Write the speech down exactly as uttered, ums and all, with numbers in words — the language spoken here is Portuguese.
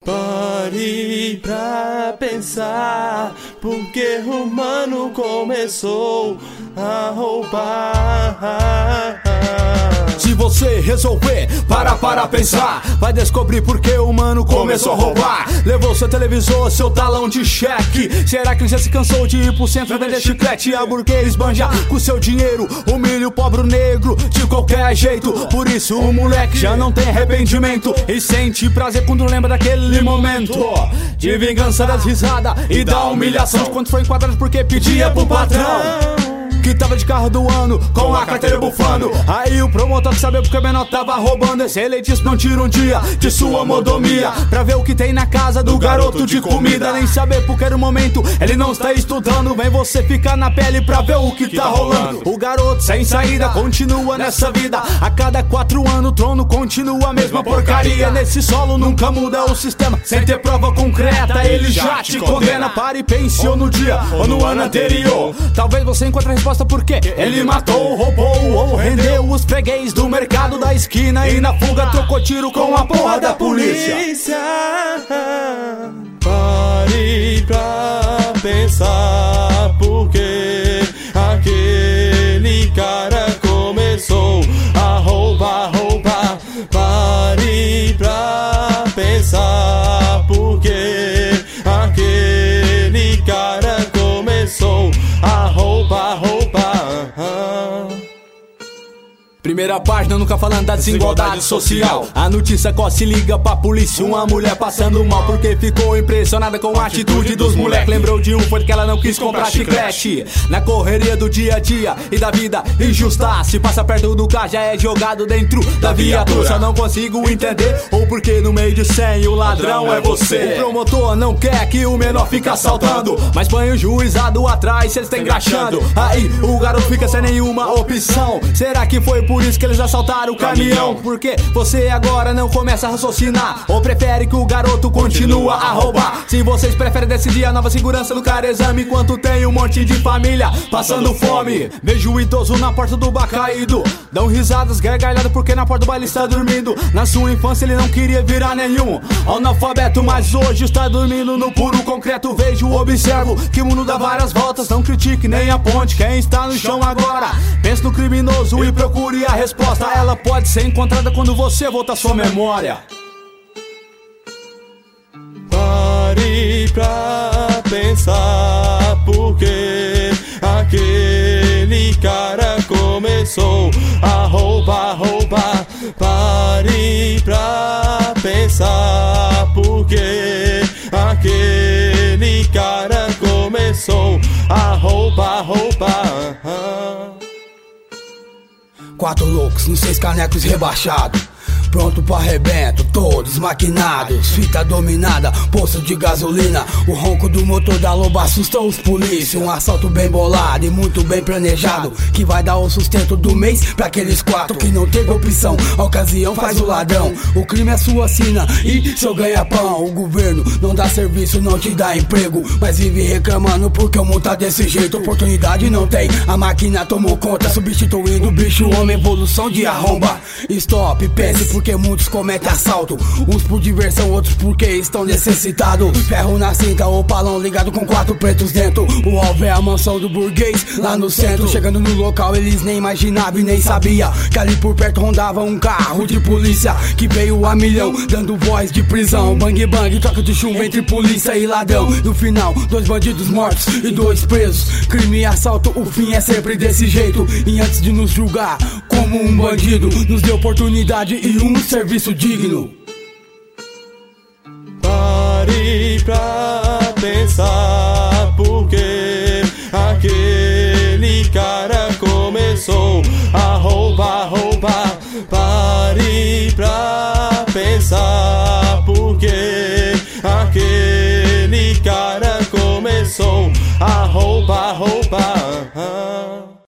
Pare pra pensar, porque o mano começou a roubar. Se você resolver parar para pensar, vai descobrir porque o mano começou a roubar. Levou seu televisor, seu talão de cheque. Será que ele já se cansou de ir pro centro vender chiclete? A burguês esbanja com seu dinheiro, humilha o pobre negro de qualquer jeito. Por isso o moleque já não tem arrependimento e sente prazer quando lembra daquele momento de vingança das risadas e da humilhação de quando foi enquadrado porque pedia pro patrão que tava de carro do ano, com a carteira bufando. Aí o promotor que sabia porque o menor tava roubando. Esse eleitíssimo não tira um dia de sua mordomia pra ver o que tem na casa do garoto de comida. Nem saber porque era o momento, ele não está estudando. Vem você ficar na pele pra ver o que tá rolando. O garoto sem saída continua nessa vida. A cada quatro anos o trono continua a mesma porcaria. Nesse solo nunca muda o sistema, sem ter prova concreta ele já te condena. Pare e pense ou no dia ou no ano anterior. Talvez você encontre a resposta porque ele matou, roubou ou rendeu os freguês do mercado da esquina e na fuga trocou tiro com a porra da polícia. Pare pra pensar, porque aquele cara começou a roubar, roubar. Pare pra pensar, porque aquele cara começou a roubar, roubar. Primeira página, nunca falando da desigualdade social. A notícia corre, se liga pra polícia. Uma mulher passando mal porque ficou impressionada com a atitude dos moleques. Lembrou de um, foi que ela não quis comprar chiclete. Na correria do dia a dia e da vida injusta, se passa perto do carro já é jogado dentro da viatura. Só não consigo entender ou porque no meio de cem o ladrão é você. O promotor não quer que o menor fique assaltando, mas põe o juizado atrás se eles estão engraxando. Aí o garoto fica sem nenhuma opção. Será que foi por Por isso que eles assaltaram o caminhão? Porque você agora não começa a raciocinar, ou prefere que o garoto continue a roubar? Se vocês preferem decidir a nova segurança do cara, exame enquanto tem um monte de família passando fome. Vejo o idoso na porta do bar caído, dão risadas gargalhadas porque na porta do baile está dormindo. Na sua infância ele não queria virar nenhum analfabeto, mas hoje está dormindo no puro concreto. Vejo, observo que o mundo dá várias voltas, não critique nem aponte quem está no chão agora. Pense no criminoso e procure a resposta. Ela pode ser encontrada quando você voltar sua memória. Pare pra pensar, porque aquele cara começou a roubar, roubar. Pare pra pensar, porque aquele cara começou a roubar, roubar. Quatro loucos nos seis canecos rebaixados, pronto pro arrebento, todos maquinados. Fita dominada, poço de gasolina. O ronco do motor da loba assustou os polícia. Um assalto bem bolado e muito bem planejado, que vai dar o sustento do mês pra aqueles quatro que não teve opção. A ocasião faz o ladrão, o crime é sua sina e seu ganha-pão. O governo não dá serviço, não te dá emprego, mas vive reclamando porque o mundo tá desse jeito. Oportunidade não tem, a máquina tomou conta, substituindo o bicho homem, evolução de arromba. Stop, pense porque muitos cometem assalto, uns por diversão, outros porque estão necessitados. Ferro na cinta, o palão ligado com quatro pretos dentro. O alvo é a mansão do burguês lá no centro. Chegando no local eles nem imaginavam e nem sabia que ali por perto rondava um carro de polícia que veio a milhão, dando voz de prisão. Bang bang, troca de chumbo entre polícia e ladrão. No final, dois bandidos mortos e dois presos. Crime e assalto, o fim é sempre desse jeito. E antes de nos julgar como um bandido, nos deu oportunidade e um serviço digno. Pare pra